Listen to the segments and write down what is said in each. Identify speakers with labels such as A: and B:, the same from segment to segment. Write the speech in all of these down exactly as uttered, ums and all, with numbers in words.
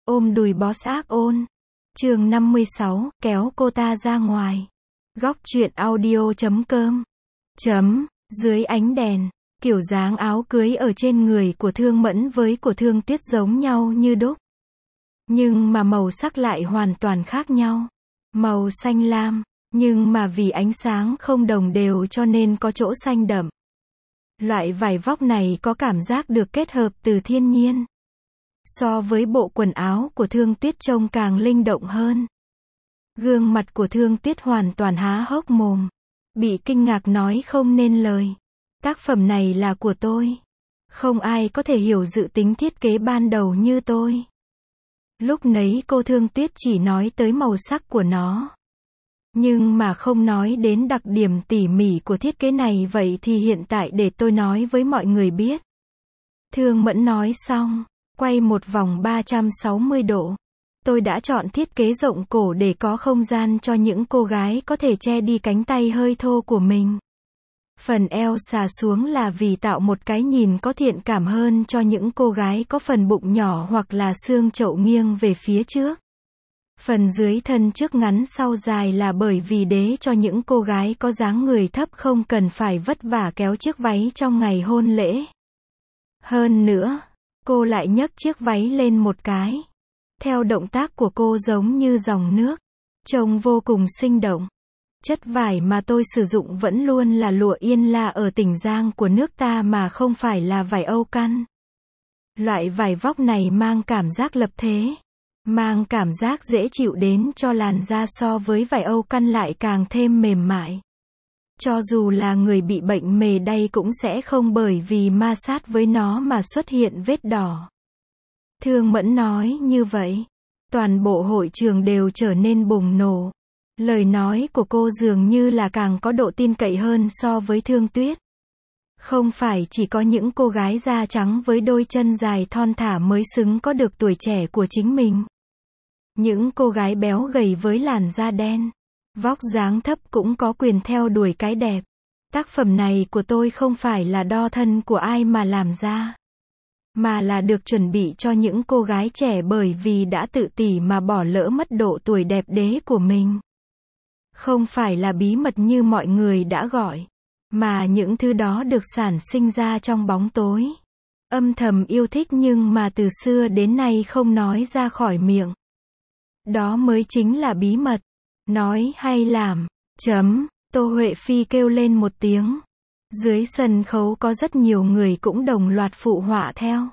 A: Ôm đùi boss ác ôn. Chương năm mươi sáu, kéo cô ta ra ngoài. Góc truyện audio chấm com. Chấm, dưới ánh đèn, kiểu dáng áo cưới ở trên người của Thương Mẫn với của Thương Tuyết giống nhau như đúc. Nhưng mà màu sắc lại hoàn toàn khác nhau. Màu xanh lam, nhưng mà vì ánh sáng không đồng đều cho nên có chỗ xanh đậm. Loại vải vóc này có cảm giác được kết hợp từ thiên nhiên. So với bộ quần áo của Thương Tuyết trông càng linh động hơn. Gương mặt của Thương Tuyết hoàn toàn há hốc mồm. Bị kinh ngạc nói không nên lời. Tác phẩm này là của tôi. Không ai có thể hiểu dự tính thiết kế ban đầu như tôi. Lúc nấy cô Thương Tuyết chỉ nói tới màu sắc của nó. Nhưng mà không nói đến đặc điểm tỉ mỉ của thiết kế này, vậy thì hiện tại để tôi nói với mọi người biết. Thương Mẫn nói xong, quay một vòng ba trăm sáu mươi độ. Tôi đã chọn thiết kế rộng cổ để có không gian cho những cô gái có thể che đi cánh tay hơi thô của mình. Phần eo xà xuống là vì tạo một cái nhìn có thiện cảm hơn cho những cô gái có phần bụng nhỏ hoặc là xương chậu nghiêng về phía trước. Phần dưới thân trước ngắn sau dài là bởi vì để cho những cô gái có dáng người thấp không cần phải vất vả kéo chiếc váy trong ngày hôn lễ. Hơn nữa, cô lại nhấc chiếc váy lên một cái. Theo động tác của cô giống như dòng nước. Trông vô cùng sinh động. Chất vải mà tôi sử dụng vẫn luôn là lụa Yên La ở tỉnh Giang của nước ta mà không phải là vải Âu căn. Loại vải vóc này mang cảm giác lập thế. Mang cảm giác dễ chịu đến cho làn da, so với vải Âu căn lại càng thêm mềm mại. Cho dù là người bị bệnh mề đay cũng sẽ không bởi vì ma sát với nó mà xuất hiện vết đỏ. Thương Mẫn nói như vậy. Toàn bộ hội trường đều trở nên bùng nổ. Lời nói của cô dường như là càng có độ tin cậy hơn so với Thương Tuyết. Không phải chỉ có những cô gái da trắng với đôi chân dài thon thả mới xứng có được tuổi trẻ của chính mình. Những cô gái béo gầy với làn da đen, vóc dáng thấp cũng có quyền theo đuổi cái đẹp. Tác phẩm này của tôi không phải là đo thân của ai mà làm ra, mà là được chuẩn bị cho những cô gái trẻ bởi vì đã tự tỷ mà bỏ lỡ mất độ tuổi đẹp đẽ của mình. Không phải là bí mật như mọi người đã gọi, mà những thứ đó được sản sinh ra trong bóng tối. Âm thầm yêu thích nhưng mà từ xưa đến nay không nói ra khỏi miệng. Đó mới chính là bí mật. Nói hay làm. Chấm. Tô Huệ Phi kêu lên một tiếng. Dưới sân khấu có rất nhiều người cũng đồng loạt phụ họa theo.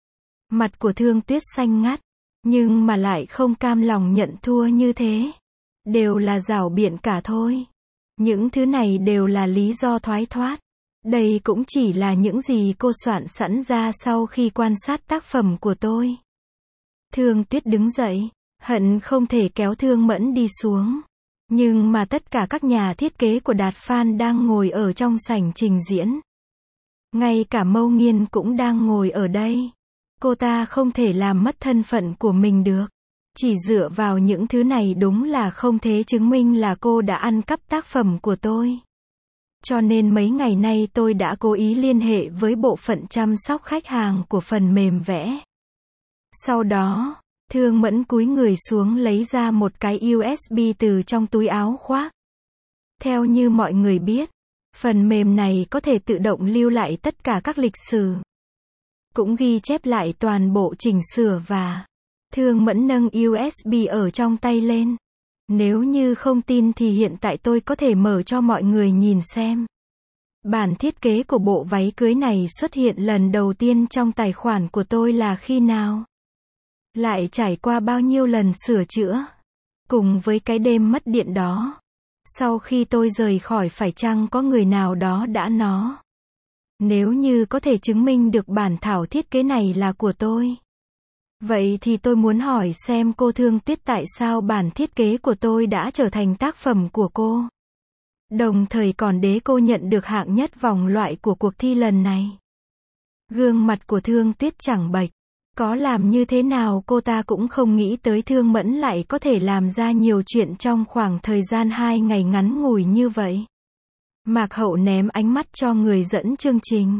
A: Mặt của Thương Tuyết xanh ngắt, nhưng mà lại không cam lòng nhận thua như thế. Đều là giảo biện cả thôi. Những thứ này đều là lý do thoái thoát. Đây cũng chỉ là những gì cô soạn sẵn ra sau khi quan sát tác phẩm của tôi. Thương Tuyết đứng dậy, hận không thể kéo Thương Mẫn đi xuống. Nhưng mà tất cả các nhà thiết kế của Đạt Phan đang ngồi ở trong sảnh trình diễn. Ngay cả Mâu Nghiên cũng đang ngồi ở đây. Cô ta không thể làm mất thân phận của mình được. Chỉ dựa vào những thứ này đúng là không thể chứng minh là cô đã ăn cắp tác phẩm của tôi. Cho nên mấy ngày nay tôi đã cố ý liên hệ với bộ phận chăm sóc khách hàng của phần mềm vẽ. Sau đó, Thương Mẫn cúi người xuống lấy ra một cái u ét bê từ trong túi áo khoác. Theo như mọi người biết, phần mềm này có thể tự động lưu lại tất cả các lịch sử. Cũng ghi chép lại toàn bộ chỉnh sửa và... Thương Mẫn nâng u ét bê ở trong tay lên. Nếu như không tin thì hiện tại tôi có thể mở cho mọi người nhìn xem. Bản thiết kế của bộ váy cưới này xuất hiện lần đầu tiên trong tài khoản của tôi là khi nào? Lại trải qua bao nhiêu lần sửa chữa? Cùng với cái đêm mất điện đó. Sau khi tôi rời khỏi phải chăng có người nào đó đã nó? Nếu như có thể chứng minh được bản thảo thiết kế này là của tôi. Vậy thì tôi muốn hỏi xem cô Thương Tuyết tại sao bản thiết kế của tôi đã trở thành tác phẩm của cô. Đồng thời còn để cô nhận được hạng nhất vòng loại của cuộc thi lần này. Gương mặt của Thương Tuyết chẳng bệch. Có làm như thế nào cô ta cũng không nghĩ tới Thương Mẫn lại có thể làm ra nhiều chuyện trong khoảng thời gian hai ngày ngắn ngủi như vậy. Mạc Hậu ném ánh mắt cho người dẫn chương trình.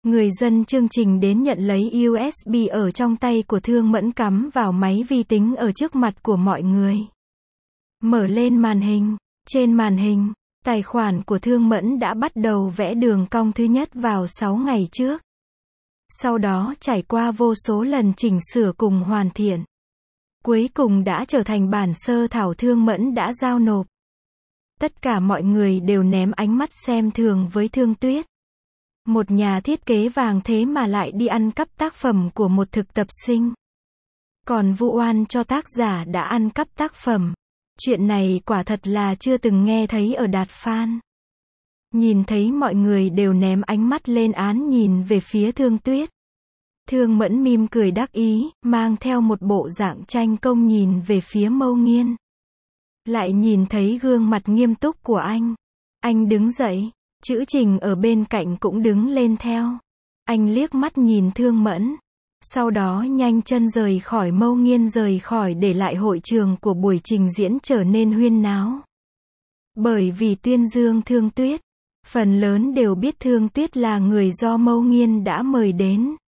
A: Người dân chương trình đến nhận lấy u ét bê ở trong tay của Thương Mẫn cắm vào máy vi tính ở trước mặt của mọi người. Mở lên màn hình. Trên màn hình, tài khoản của Thương Mẫn đã bắt đầu vẽ đường cong thứ nhất vào sáu ngày trước. Sau đó trải qua vô số lần chỉnh sửa cùng hoàn thiện. Cuối cùng đã trở thành bản sơ thảo Thương Mẫn đã giao nộp. Tất cả mọi người đều ném ánh mắt xem thường với Thương Tuyết. Một nhà thiết kế vàng thế mà lại đi ăn cắp tác phẩm của một thực tập sinh. Còn vu oan cho tác giả đã ăn cắp tác phẩm. Chuyện này quả thật là chưa từng nghe thấy ở Đạt Phan. Nhìn thấy mọi người đều ném ánh mắt lên án nhìn về phía Thương Tuyết. Thương Mẫn mỉm cười đắc ý, mang theo một bộ dạng tranh công nhìn về phía Mâu Nghiên. Lại nhìn thấy gương mặt nghiêm túc của anh. Anh đứng dậy, Chữ Trình ở bên cạnh cũng đứng lên theo. Anh liếc mắt nhìn Thương Mẫn. Sau đó nhanh chân rời khỏi Mâu Nghiên rời khỏi để lại hội trường của buổi trình diễn trở nên huyên náo. Bởi vì tuyên dương Thương Tuyết, phần lớn đều biết Thương Tuyết là người do Mâu Nghiên đã mời đến.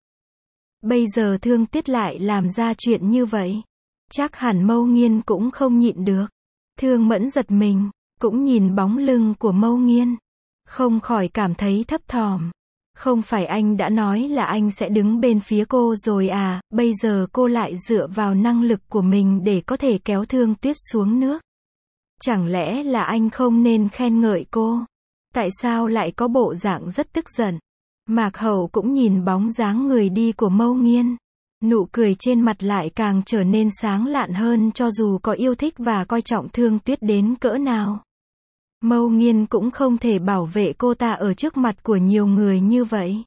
A: Bây giờ Thương Tuyết lại làm ra chuyện như vậy. Chắc hẳn Mâu Nghiên cũng không nhịn được. Thương Mẫn giật mình, cũng nhìn bóng lưng của Mâu Nghiên. Không khỏi cảm thấy thấp thỏm. Không phải anh đã nói là anh sẽ đứng bên phía cô rồi à, bây giờ cô lại dựa vào năng lực của mình để có thể kéo Thương Tuyết xuống nước. Chẳng lẽ là anh không nên khen ngợi cô? Tại sao lại có bộ dạng rất tức giận? Mạc Hậu cũng nhìn bóng dáng người đi của Mâu Nghiên. Nụ cười trên mặt lại càng trở nên sáng lạn hơn cho dù có yêu thích và coi trọng Thương Tuyết đến cỡ nào. Mâu Nghiên cũng không thể bảo vệ cô ta ở trước mặt của nhiều người như vậy.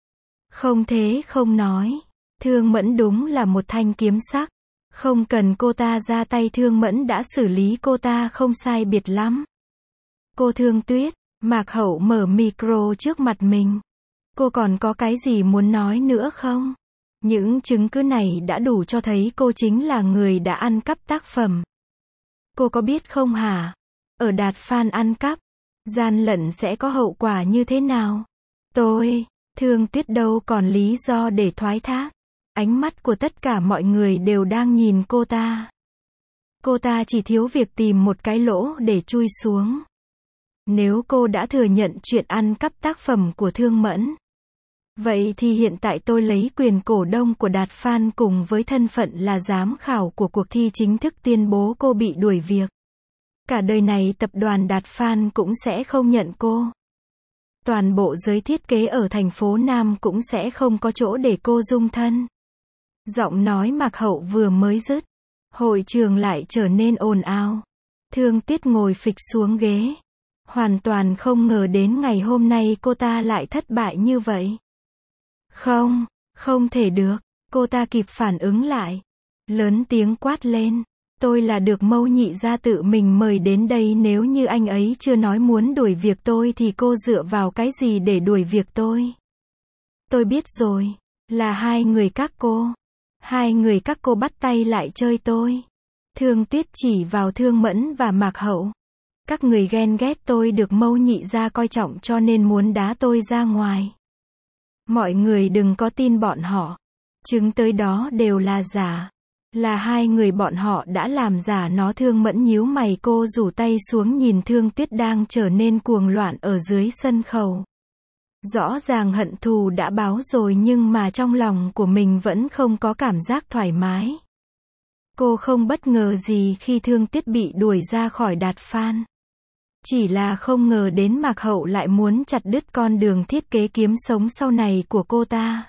A: Không thế không nói. Thương Mẫn đúng là một thanh kiếm sắc. Không cần cô ta ra tay Thương Mẫn đã xử lý cô ta không sai biệt lắm. Cô Thương Tuyết, Mạc Hậu mở micro trước mặt mình. Cô còn có cái gì muốn nói nữa không? Những chứng cứ này đã đủ cho thấy cô chính là người đã ăn cắp tác phẩm. Cô có biết không hả? Ở Đạt Phan ăn cắp, gian lận sẽ có hậu quả như thế nào? Tôi, Thương Tuyết đâu còn lý do để thoái thác. Ánh mắt của tất cả mọi người đều đang nhìn cô ta. Cô ta chỉ thiếu việc tìm một cái lỗ để chui xuống. Nếu cô đã thừa nhận chuyện ăn cắp tác phẩm của Thương Mẫn, vậy thì hiện tại tôi lấy quyền cổ đông của Đạt Phan cùng với thân phận là giám khảo của cuộc thi chính thức tuyên bố cô bị đuổi việc. Cả đời này tập đoàn Đạt Phan cũng sẽ không nhận cô. Toàn bộ giới thiết kế ở thành phố Nam cũng sẽ không có chỗ để cô dung thân. Giọng nói Mạc Hậu vừa mới dứt, hội trường lại trở nên ồn ào. Thương Tuyết ngồi phịch xuống ghế. Hoàn toàn không ngờ đến ngày hôm nay cô ta lại thất bại như vậy. Không, không thể được. Cô ta kịp phản ứng lại. Lớn tiếng quát lên. Tôi là được Mâu nhị gia tự mình mời đến đây, nếu như anh ấy chưa nói muốn đuổi việc tôi thì cô dựa vào cái gì để đuổi việc tôi? Tôi biết rồi. Là hai người các cô. Hai người các cô bắt tay lại chơi tôi. Thương Tuyết chỉ vào Thương Mẫn và Mạc Hậu. Các người ghen ghét tôi được Mâu nhị gia coi trọng cho nên muốn đá tôi ra ngoài. Mọi người đừng có tin bọn họ. Chứng tới đó đều là giả. Là hai người bọn họ đã làm giả nó. Thương Mẫn nhíu mày, cô rủ tay xuống nhìn Thương Tuyết đang trở nên cuồng loạn ở dưới sân khấu. Rõ ràng hận thù đã báo rồi nhưng mà trong lòng của mình vẫn không có cảm giác thoải mái. Cô không bất ngờ gì khi Thương Tuyết bị đuổi ra khỏi Đạt Phan. Chỉ là không ngờ đến Mạc Hậu lại muốn chặt đứt con đường thiết kế kiếm sống sau này của cô ta.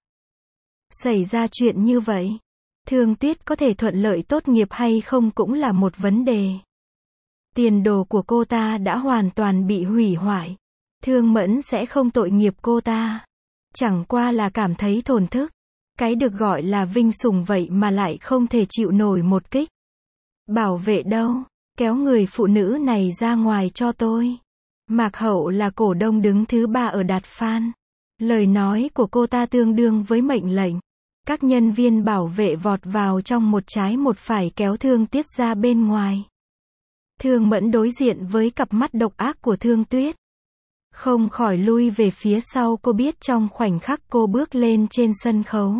A: Xảy ra chuyện như vậy, Thương Tuyết có thể thuận lợi tốt nghiệp hay không cũng là một vấn đề. Tiền đồ của cô ta đã hoàn toàn bị hủy hoại. Thương Mẫn sẽ không tội nghiệp cô ta. Chẳng qua là cảm thấy thổn thức. Cái được gọi là vinh sủng vậy mà lại không thể chịu nổi một kích. Bảo vệ đâu? Kéo người phụ nữ này ra ngoài cho tôi. Mạc Hậu là cổ đông đứng thứ ba ở Đạt Phan. Lời nói của cô ta tương đương với mệnh lệnh. Các nhân viên bảo vệ vọt vào trong một trái một phải kéo Thương Tuyết ra bên ngoài. Thương Mẫn đối diện với cặp mắt độc ác của Thương Tuyết. không khỏi lui về phía sau. Cô biết trong khoảnh khắc cô bước lên trên sân khấu,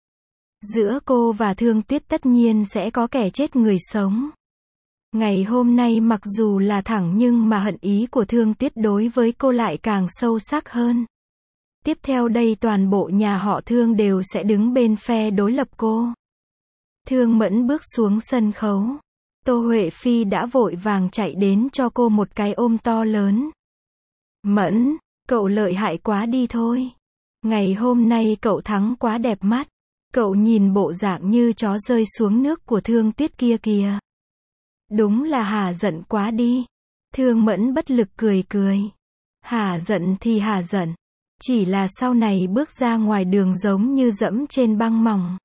A: giữa cô và Thương Tuyết tất nhiên sẽ có kẻ chết người sống. Ngày hôm nay mặc dù là thẳng nhưng mà hận ý của Thương Tuyết đối với cô lại càng sâu sắc hơn. Tiếp theo đây toàn bộ nhà họ Thương đều sẽ đứng bên phe đối lập cô. Thương Mẫn bước xuống sân khấu. Tô Huệ Phi đã vội vàng chạy đến cho cô một cái ôm to lớn. Mẫn, cậu lợi hại quá đi thôi. Ngày hôm nay cậu thắng quá đẹp mắt. Cậu nhìn bộ dạng như chó rơi xuống nước của Thương Tuyết kia kìa. Đúng là hả giận quá đi. Thương Mẫn bất lực cười cười. Hả giận thì hả giận. Chỉ là sau này bước ra ngoài đường giống như dẫm trên băng mỏng.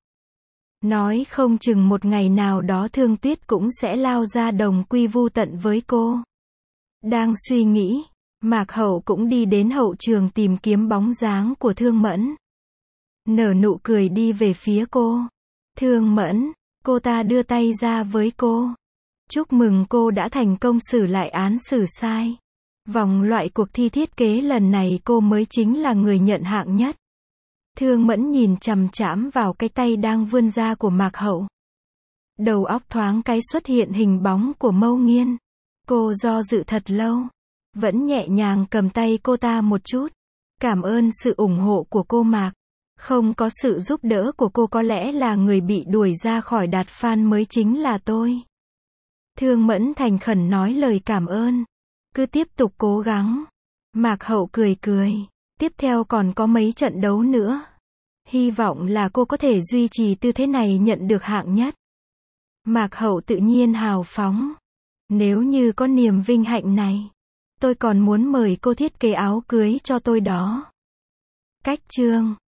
A: Nói không chừng một ngày nào đó Thương Tuyết cũng sẽ lao ra đồng quy vu tận với cô. Đang suy nghĩ, Mạc Hậu cũng đi đến hậu trường tìm kiếm bóng dáng của Thương Mẫn. Nở nụ cười đi về phía cô. Thương Mẫn, cô ta đưa tay ra với cô. Chúc mừng cô đã thành công xử lại án xử sai. Vòng loại cuộc thi thiết kế lần này cô mới chính là người nhận hạng nhất. Thương Mẫn nhìn chằm chằm vào cái tay đang vươn ra của Mạc Hậu. Đầu óc thoáng cái xuất hiện hình bóng của Mâu Nghiên. Cô do dự thật lâu, vẫn nhẹ nhàng cầm tay cô ta một chút. Cảm ơn sự ủng hộ của cô Mạc. Không có sự giúp đỡ của cô có lẽ là người bị đuổi ra khỏi Đạt Fan mới chính là tôi. Thương Mẫn thành khẩn nói lời cảm ơn. Cứ tiếp tục cố gắng. Mạc Hậu cười cười. Tiếp theo còn có mấy trận đấu nữa. Hy vọng là cô có thể duy trì tư thế này nhận được hạng nhất. Mạc Hậu tự nhiên hào phóng. Nếu như có niềm vinh hạnh này, tôi còn muốn mời cô thiết kế áo cưới cho tôi đó. Cách chương